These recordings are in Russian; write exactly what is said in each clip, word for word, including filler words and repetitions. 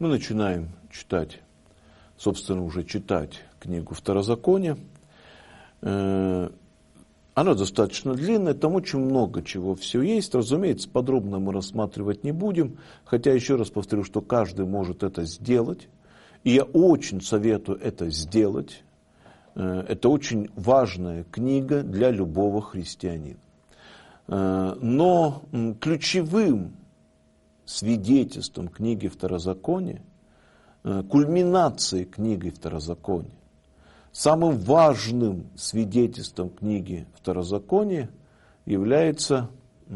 Мы начинаем читать, собственно, уже читать книгу Второзакония. Она достаточно длинная, там очень много чего все есть. Разумеется, подробно мы рассматривать не будем, хотя еще раз повторю, что каждый может это сделать. И я очень советую это сделать. Это очень важная книга для любого христианина. Но ключевым свидетельством книги Второзакония, кульминацией книги Второзакония, самым важным свидетельством книги Второзакония является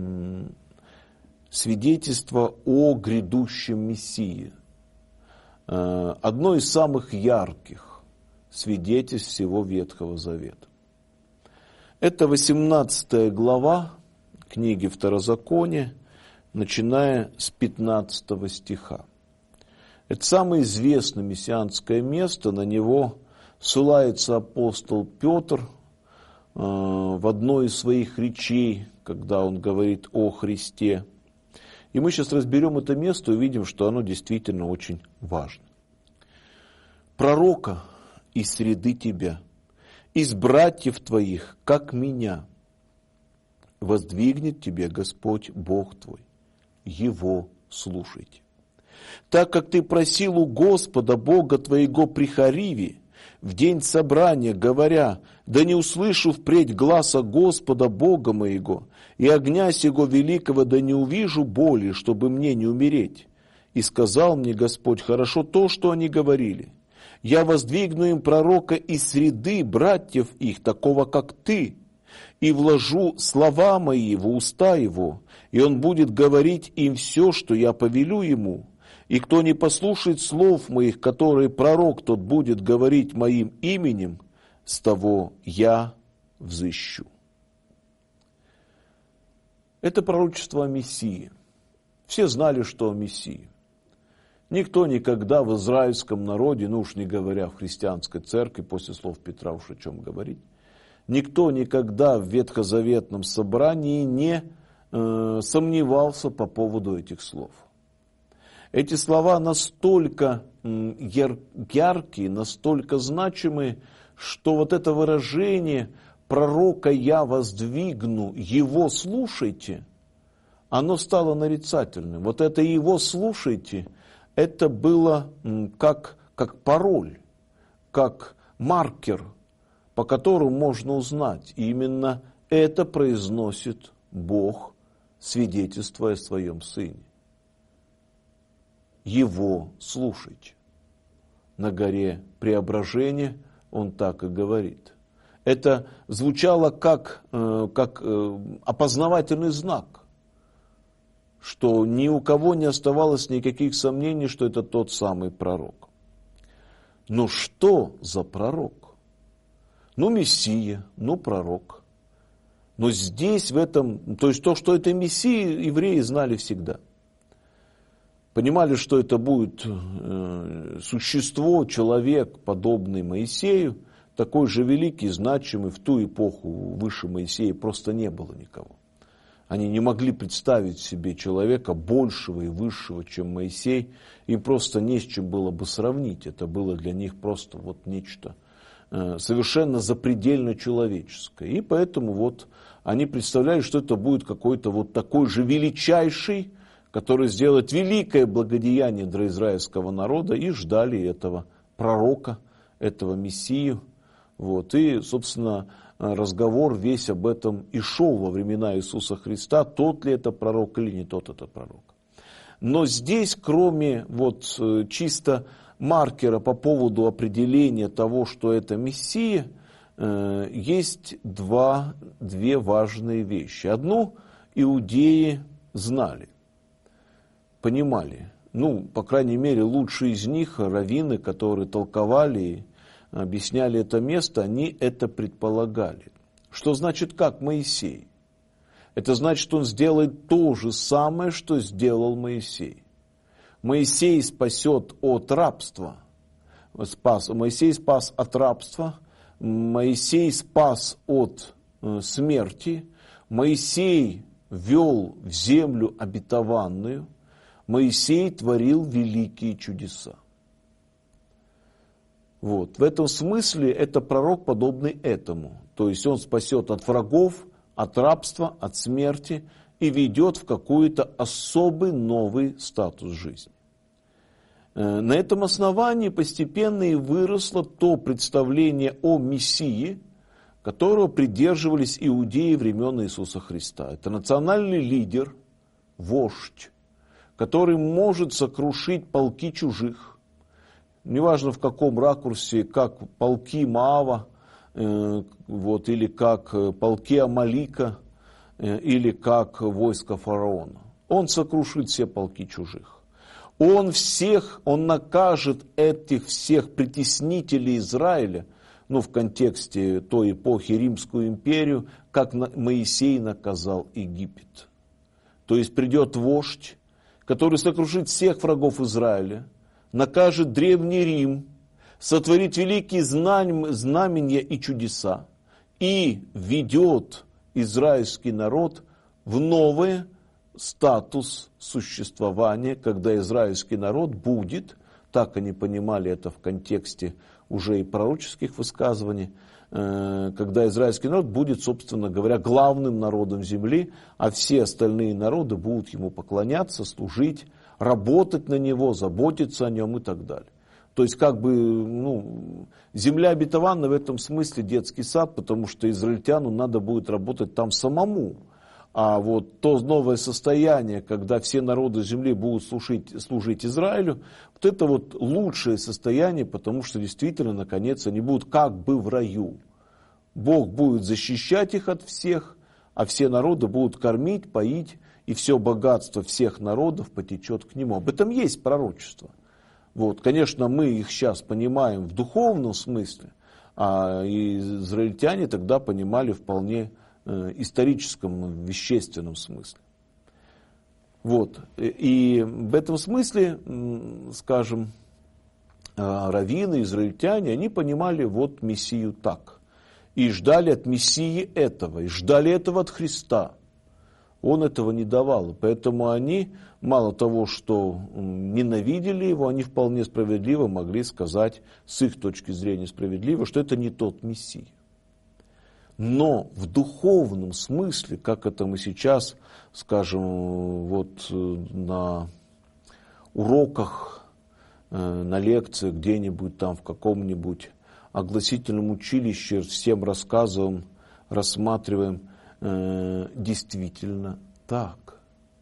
свидетельство о грядущем Мессии. Одно из самых ярких свидетельств всего Ветхого Завета. Это восемнадцатая глава книги Второзакония, начиная с пятнадцатого стиха. Это самое известное мессианское место, на него ссылается апостол Петр э, в одной из своих речей, когда он говорит о Христе. И мы сейчас разберем это место и увидим, что оно действительно очень важно. «Пророка из среды тебя, из братьев твоих, как меня, воздвигнет тебе Господь Бог твой, Его слушайте. Так как ты просил у Господа Бога твоего при Хариве, в день собрания, говоря, да не услышу впредь гласа Господа Бога моего, и огня сего великого да не увижу боли, чтобы мне не умереть. И сказал мне Господь, хорошо то, что они говорили. Я воздвигну им пророка из среды братьев их, такого как ты, и вложу слова мои в уста его, и он будет говорить им все, что я повелю ему. И кто не послушает слов моих, которые пророк тот будет говорить моим именем, с того я взыщу». Это пророчество о Мессии. Все знали, что о Мессии. Никто никогда в израильском народе, ну уж не говоря в христианской церкви, после слов Петра уж о чем говорить, никто никогда в ветхозаветном собрании не э, сомневался по поводу этих слов. Эти слова настолько яр, яркие, настолько значимые, что вот это выражение «пророка я воздвигну, его слушайте», оно стало нарицательным. Вот это «его слушайте», это было как, как пароль, как маркер, по которому можно узнать. И именно это произносит Бог, свидетельствуя о своем Сыне. Его слушайте. На горе Преображения он так и говорит. Это звучало как, как опознавательный знак, что ни у кого не оставалось никаких сомнений, что это тот самый пророк. Но что за пророк? Ну, Мессия, ну, пророк. Но здесь, в этом, то есть то, что это Мессия, евреи знали всегда. Понимали, что это будет э, существо, человек, подобный Моисею, такой же великий, значимый. В ту эпоху выше Моисея просто не было никого. Они не могли представить себе человека большего и высшего, чем Моисей. Им просто не с чем было бы сравнить. Это было для них просто вот нечто э, совершенно запредельно человеческое. И поэтому вот они представляли, что это будет какой-то вот такой же величайший, который сделает великое благодеяние для израильского народа, и ждали этого пророка, этого Мессию. Вот. И, собственно, разговор весь об этом и шел во времена Иисуса Христа, тот ли это пророк или не тот это пророк. Но здесь, кроме вот чисто маркера по поводу определения того, что это Мессия, есть два, две важные вещи. Одну иудеи знали, понимали. Ну, по крайней мере, лучшие из них, раввины, которые толковали и объясняли это место, они это предполагали. Что значит как Моисей? Это значит, что он сделает то же самое, что сделал Моисей. Моисей спасет от рабства. Спас, Моисей спас от рабства. Моисей спас от э, смерти. Моисей ввел в землю обетованную. Моисей творил великие чудеса. Вот. В этом смысле это пророк, подобный этому. То есть он спасет от врагов, от рабства, от смерти и ведет в какой-то особый новый статус жизни. На этом основании постепенно и выросло то представление о Мессии, которого придерживались иудеи времен Иисуса Христа. Это национальный лидер, вождь, который может сокрушить полки чужих. Неважно в каком ракурсе, как полки Моава, э, вот, или как полки Амалика, э, или как войско фараона. Он сокрушит все полки чужих. Он всех, он накажет этих всех притеснителей Израиля, ну, в контексте той эпохи Римскую империю, как Моисей наказал Египет. То есть придет вождь, который сокрушит всех врагов Израиля, накажет Древний Рим, сотворит великие знамения и чудеса и ведет израильский народ в новый статус существования, когда израильский народ будет, так они понимали это в контексте уже и пророческих высказываний, когда израильский народ будет, собственно говоря, главным народом земли, а все остальные народы будут ему поклоняться, служить, работать на него, заботиться о нем и так далее. То есть, как бы, ну, земля обетованная в этом смысле детский сад, потому что израильтяну надо будет работать там самому. А вот то новое состояние, когда все народы земли будут служить, служить Израилю, вот это вот лучшее состояние, потому что действительно, наконец, они будут как бы в раю. Бог будет защищать их от всех, а все народы будут кормить, поить, и все богатство всех народов потечет к нему. Об этом есть пророчество. Вот, конечно, мы их сейчас понимаем в духовном смысле, а израильтяне тогда понимали вполне историческом, вещественном смысле. Вот. И в этом смысле, скажем, раввины, израильтяне, они понимали вот Мессию так. И ждали от Мессии этого, и ждали этого от Христа. Он этого не давал. Поэтому они, мало того, что ненавидели его, они вполне справедливо могли сказать, с их точки зрения справедливо, что это не тот Мессия. Но в духовном смысле, как это мы сейчас, скажем, вот на уроках, на лекциях где-нибудь там в каком-нибудь огласительном училище всем рассказываем, рассматриваем, действительно так.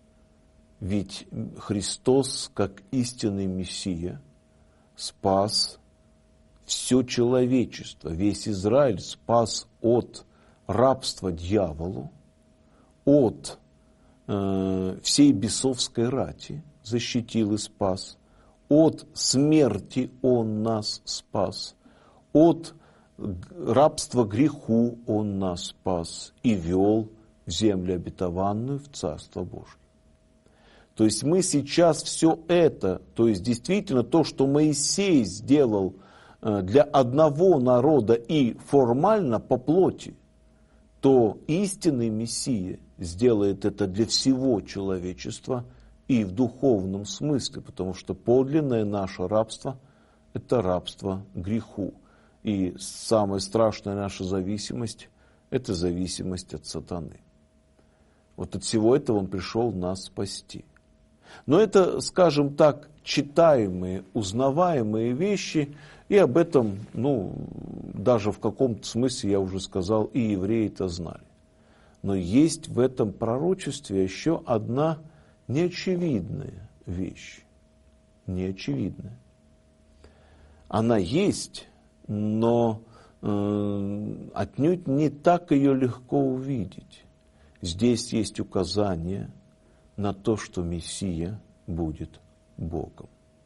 Ведь Христос, как истинный Мессия, спас все человечество, весь Израиль спас от рабства дьяволу, от э, всей бесовской рати, защитил и спас, от смерти Он нас спас, от рабства греху Он нас спас и вел в землю обетованную, в Царство Божие. То есть мы сейчас все это, то есть действительно то, что Моисей сделал для одного народа и формально по плоти, то истинный Мессия сделает это для всего человечества и в духовном смысле, потому что подлинное наше рабство – это рабство греху. И самая страшная наша зависимость – это зависимость от сатаны. Вот от всего этого он пришел нас спасти. Но это, скажем так, читаемые, узнаваемые вещи, и об этом, ну, даже в каком-то смысле, я уже сказал, и евреи это знали. Но есть в этом пророчестве еще одна неочевидная вещь. Неочевидная. Она есть, но э, отнюдь не так ее легко увидеть. Здесь есть указание на то, что Мессия будет Богом.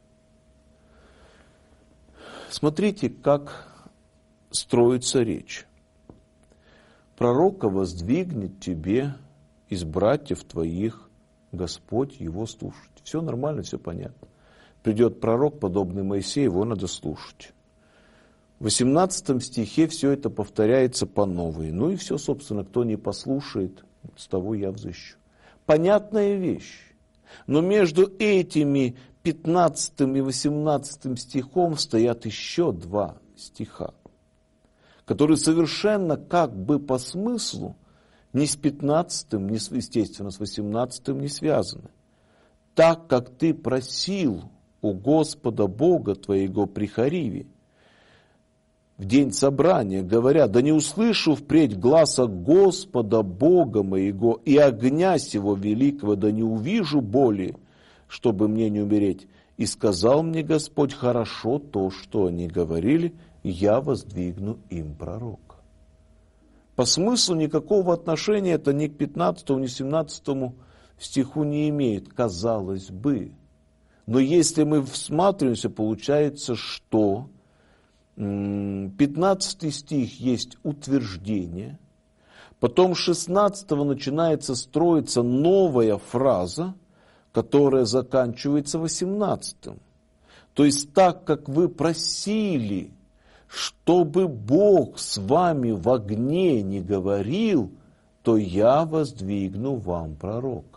Смотрите, как строится речь. Пророка воздвигнет тебе из братьев твоих Господь его слушать. Все нормально, все понятно. Придет пророк, подобный Моисею, его надо слушать. В восемнадцатом стихе все это повторяется по новой. Ну и все, собственно, кто не послушает, с того я взыщу. Понятная вещь. Но между этими пятнадцатым и восемнадцатым стихом стоят еще два стиха, которые совершенно как бы по смыслу ни с пятнадцатым, ни с, естественно, с восемнадцатым не связаны. «Так, как ты просил у Господа Бога твоего при Хариве, в день собрания, говоря, да не услышу впредь гласа Господа Бога моего и огня сего великого, да не увижу боли, чтобы мне не умереть. И сказал мне Господь, хорошо то, что они говорили, я воздвигну им пророка». По смыслу никакого отношения это ни к пятнадцатому, ни к семнадцатому стиху не имеет, казалось бы. Но если мы всматриваемся, получается, что пятнадцатый стих есть утверждение, потом с шестнадцатого начинается строиться новая фраза, которая заканчивается восемнадцатым. То есть так, как вы просили, чтобы Бог с вами в огне не говорил, то я воздвигну вам пророка.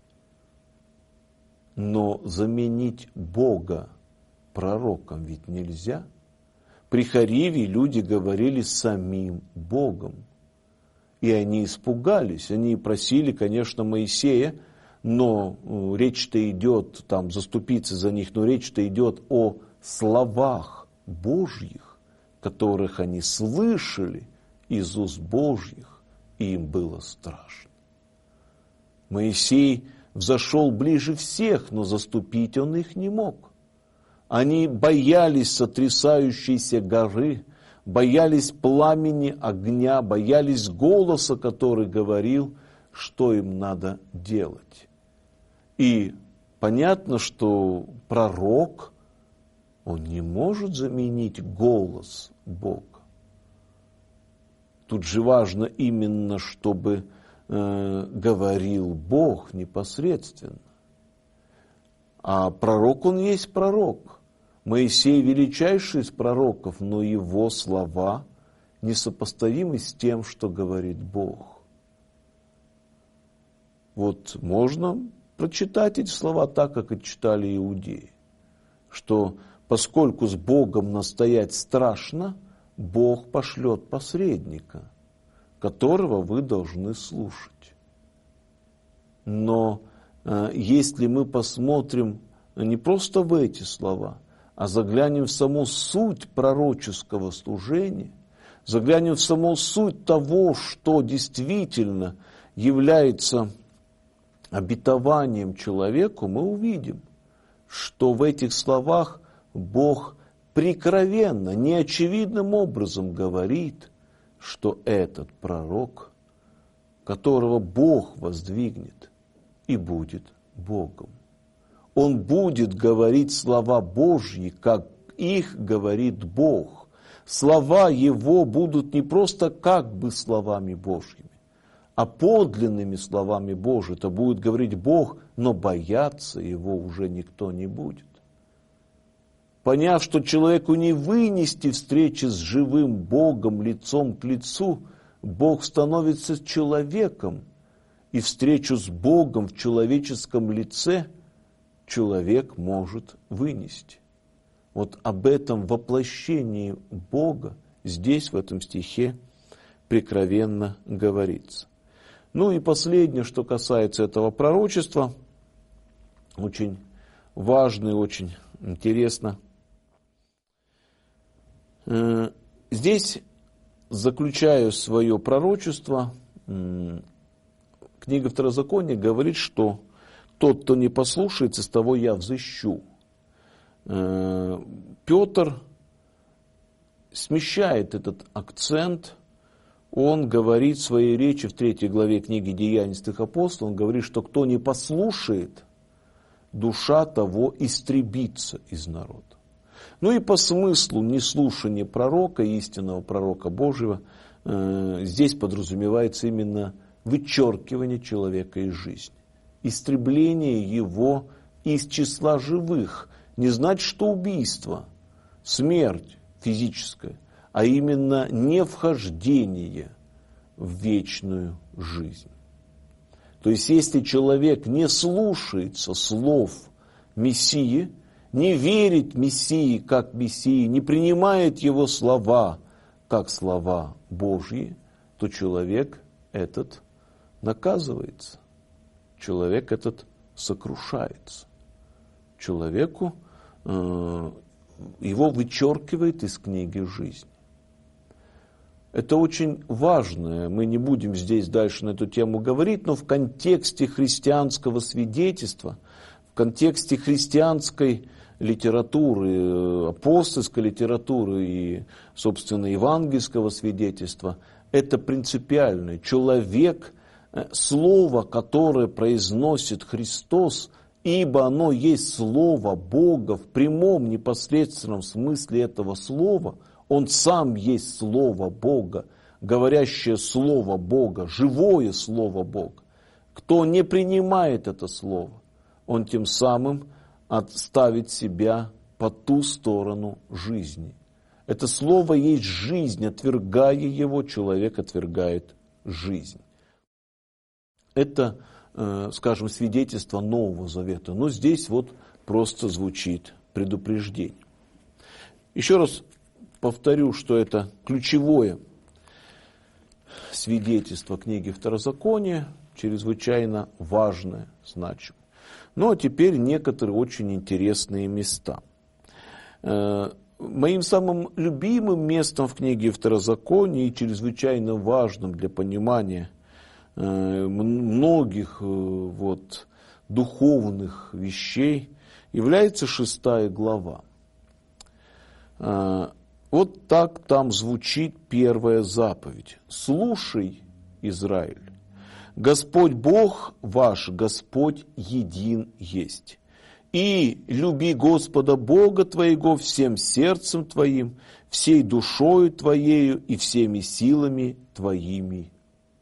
Но заменить Бога пророком ведь нельзя. При Хариве люди говорили самим Богом. И они испугались. Они просили, конечно, Моисея, но речь-то идет, там, заступиться за них, но речь-то идет о словах Божьих, которых они слышали из уст Божьих, и им было страшно. Моисей взошел ближе всех, но заступить он их не мог. Они боялись сотрясающейся горы, боялись пламени огня, боялись голоса, который говорил, что им надо делать. И понятно, что пророк, он не может заменить голос Бога. Тут же важно именно, чтобы э, говорил Бог непосредственно. А пророк, он есть пророк. Моисей величайший из пророков, но его слова несопоставимы с тем, что говорит Бог. Вот можно прочитать эти слова так, как и читали иудеи, что поскольку с Богом настоять страшно, Бог пошлет посредника, которого вы должны слушать. Но э, если мы посмотрим не просто в эти слова, а заглянем в саму суть пророческого служения, заглянем в саму суть того, что действительно является обетованием человеку, мы увидим, что в этих словах Бог прикровенно, неочевидным образом говорит, что этот пророк, которого Бог воздвигнет, и будет Богом. Он будет говорить слова Божьи, как их говорит Бог. Слова Его будут не просто как бы словами Божьими, а подлинными словами Божьими. Это будет говорить Бог, но бояться Его уже никто не будет. Поняв, что человеку не вынести встречи с живым Богом лицом к лицу, Бог становится человеком, и встречу с Богом в человеческом лице человек может вынести. Вот об этом воплощении Бога здесь, в этом стихе, прикровенно говорится. Ну и последнее, что касается этого пророчества, очень важно и очень интересно. Здесь, заключая свое пророчество, книга Второзакония говорит, что тот, кто не послушается, с того я взыщу. Петр смещает этот акцент. Он говорит в своей речи в третьей главе книги Деяний святых апостолов, он говорит, что кто не послушает, душа того истребится из народа. Ну и по смыслу неслушания пророка, истинного пророка Божьего, здесь подразумевается именно вычеркивание человека из жизни. Истребление его из числа живых. Не значит, что убийство, смерть физическая, а именно не вхождение в вечную жизнь. То есть, если человек не слушается слов Мессии, не верит Мессии как Мессии, не принимает его слова как слова Божьи, то человек этот наказывается, человек этот сокрушается. Человеку э, его вычеркивает из книги жизни. Это очень важно, мы не будем здесь дальше на эту тему говорить, но в контексте христианского свидетельства, в контексте христианской литературы, апостольской литературы и, собственно, евангельского свидетельства, это принципиально. Человек, слово, которое произносит Христос, ибо оно есть Слово Бога в прямом непосредственном смысле этого слова, Он сам есть Слово Бога, говорящее Слово Бога, живое Слово Бога. Кто не принимает это Слово, он тем самым отставит себя по ту сторону жизни. Это Слово есть жизнь, отвергая его, человек отвергает жизнь. Это, скажем, свидетельство Нового Завета. Но здесь вот просто звучит предупреждение. Еще раз повторю, что это ключевое свидетельство книги Второзакония, чрезвычайно важное, значимое. Ну а теперь некоторые очень интересные места. Моим самым любимым местом в книге Второзакония и чрезвычайно важным для понимания многих вот, духовных вещей является шестая глава. Вот так там звучит первая заповедь. «Слушай, Израиль, Господь Бог ваш, Господь един есть. И люби Господа Бога твоего всем сердцем твоим, всей душою твоею и всеми силами твоими».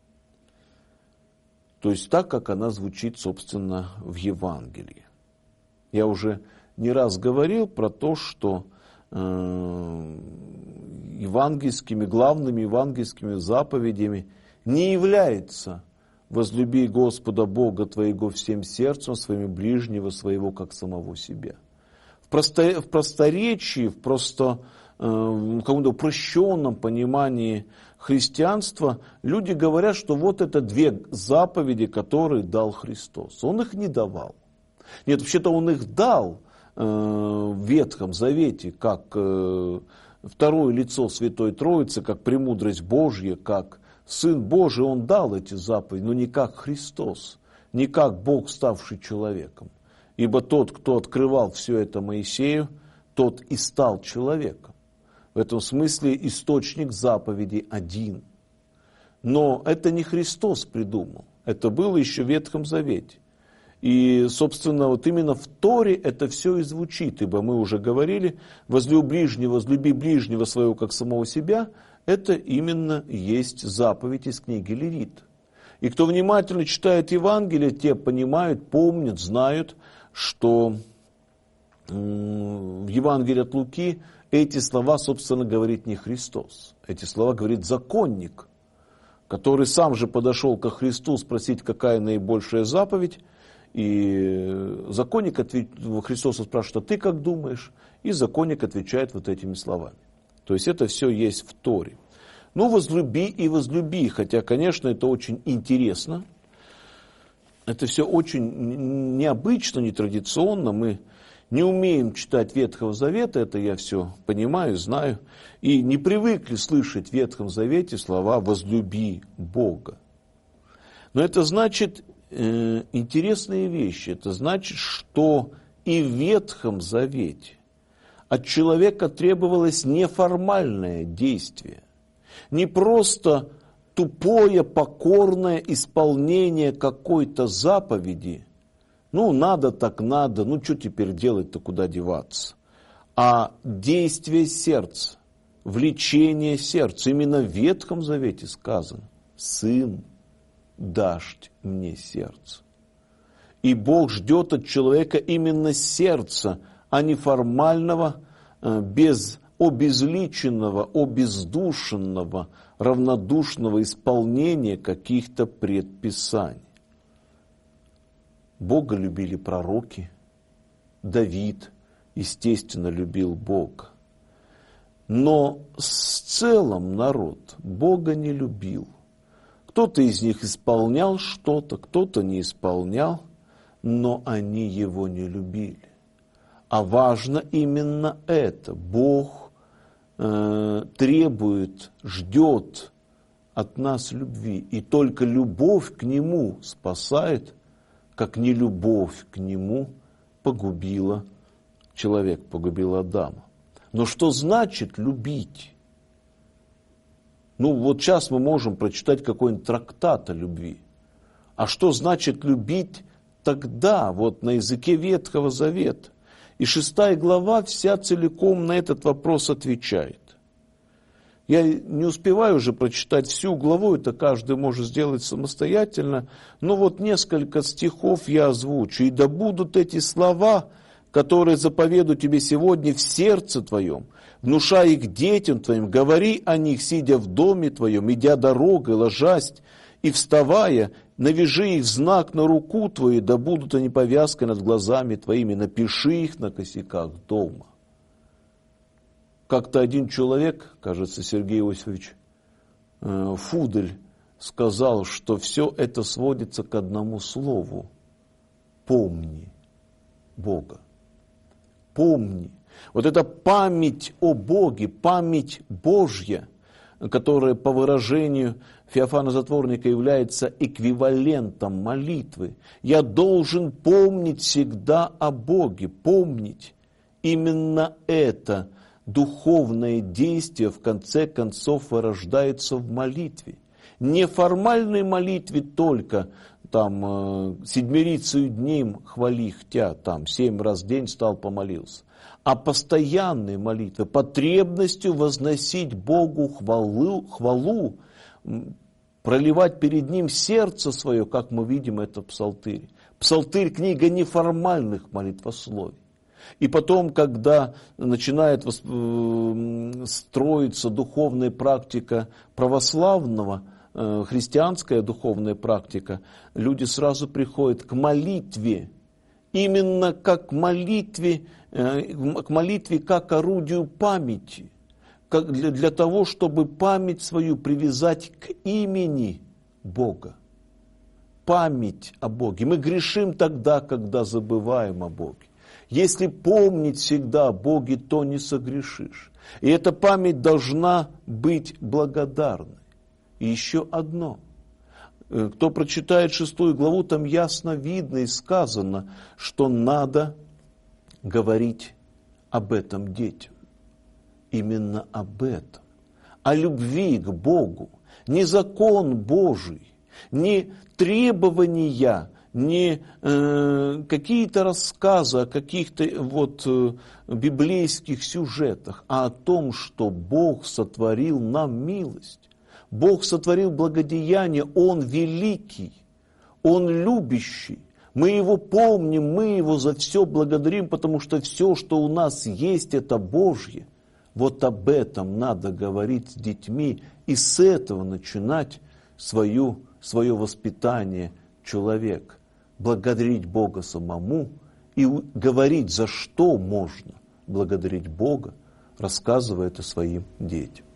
То есть так, как она звучит, собственно, в Евангелии. Я уже не раз говорил про то, что э, евангельскими, главными евангельскими заповедями не является «возлюби Господа Бога твоего всем сердцем, своим ближнего своего, как самого себя». В, просто, в просторечии, в просто э, в каком-то упрощенном понимании христианства люди говорят, что вот это две заповеди, которые дал Христос. Он их не давал. Нет, вообще-то он их дал э, в Ветхом Завете, как э, второе лицо Святой Троицы, как премудрость Божья, как Сын Божий, Он дал эти заповеди, но не как Христос, не как Бог, ставший человеком. Ибо тот, кто открывал все это Моисею, тот и стал человеком. В этом смысле источник заповеди один. Но это не Христос придумал, это было еще в Ветхом Завете. И, собственно, вот именно в Торе это все и звучит, ибо мы уже говорили, возлюби ближнего, возлюби ближнего своего, как самого себя, это именно есть заповедь из книги Левит. И кто внимательно читает Евангелие, те понимают, помнят, знают, что в Евангелии от Луки эти слова, собственно, говорит не Христос. Эти слова говорит законник, который сам же подошел ко Христу спросить, какая наибольшая заповедь. И законник ответ... Христос спрашивает, а ты как думаешь? И законник отвечает вот этими словами. То есть это все есть в Торе. Ну, возлюби и возлюби, хотя, конечно, это очень интересно. Это все очень необычно, нетрадиционно. Мы не умеем читать Ветхого Завета, это я все понимаю, знаю. И не привыкли слышать в Ветхом Завете слова «возлюби Бога». Но это значит э, интересные вещи. Это значит, что и в Ветхом Завете от человека требовалось неформальное действие. Не просто тупое, покорное исполнение какой-то заповеди. Ну, надо так надо, ну, что теперь делать-то, куда деваться? А действие сердца, влечение сердца. Именно в Ветхом Завете сказано: «Сын, дашь мне сердце». И Бог ждет от человека именно сердца, а не формального, без обезличенного, обездушенного, равнодушного исполнения каких-то предписаний. Бога любили пророки. Давид, естественно, любил Бога. Но в целом народ Бога не любил. Кто-то из них исполнял что-то, кто-то не исполнял, но они его не любили. А важно именно это. Бог э, требует, ждет от нас любви. И только любовь к Нему спасает, как нелюбовь к Нему погубила человека, погубила Адама. Но что значит любить? Ну вот сейчас мы можем прочитать какой-нибудь трактат о любви. А что значит любить тогда, вот на языке Ветхого Завета? И шестая глава вся целиком на этот вопрос отвечает. Я не успеваю уже прочитать всю главу, это каждый может сделать самостоятельно, но вот несколько стихов я озвучу. «И да будут эти слова, которые заповедую тебе сегодня в сердце твоем, внушай их детям твоим, говори о них, сидя в доме твоем, идя дорогой, ложась и вставая, навяжи их в знак на руку твою, да будут они повязкой над глазами твоими, напиши их на косяках дома». Как-то один человек, кажется, Сергей Иосифович э, Фудель, сказал, что все это сводится к одному слову. Помни Бога. Помни. Вот эта память о Боге, память Божья, которая по выражению Феофана Затворника является эквивалентом молитвы. Я должен помнить всегда о Боге, помнить. Именно это духовное действие в конце концов вырождается в молитве. Не формальной молитве только, там, седмирицею дней хвали хтя, там, семь раз в день встал, помолился, а постоянной молитвы, потребностью возносить Богу хвалу, хвалу, проливать перед Ним сердце свое, как мы видим это в Псалтыре. Псалтырь – книга неформальных молитвословий. И потом, когда начинает строиться духовная практика православного, христианская духовная практика, люди сразу приходят к молитве. Именно как к молитве, к молитве как орудию памяти. Как для, для того, чтобы память свою привязать к имени Бога. Память о Боге. Мы грешим тогда, когда забываем о Боге. Если помнить всегда о Боге, то не согрешишь. И эта память должна быть благодарной. И еще одно. Кто прочитает шестую главу, там ясно видно и сказано, что надо говорить об этом детям. Именно об этом. О любви к Богу. Не закон Божий, не требования, не э, какие-то рассказы о каких-то вот э, библейских сюжетах, а о том, что Бог сотворил нам милость. Бог сотворил благодеяние, Он великий, Он любящий. Мы Его помним, мы Его за все благодарим, потому что все, что у нас есть, это Божье. Вот об этом надо говорить с детьми и с этого начинать свою, свое воспитание человека. Благодарить Бога самому и говорить, за что можно благодарить Бога, рассказывая это своим детям.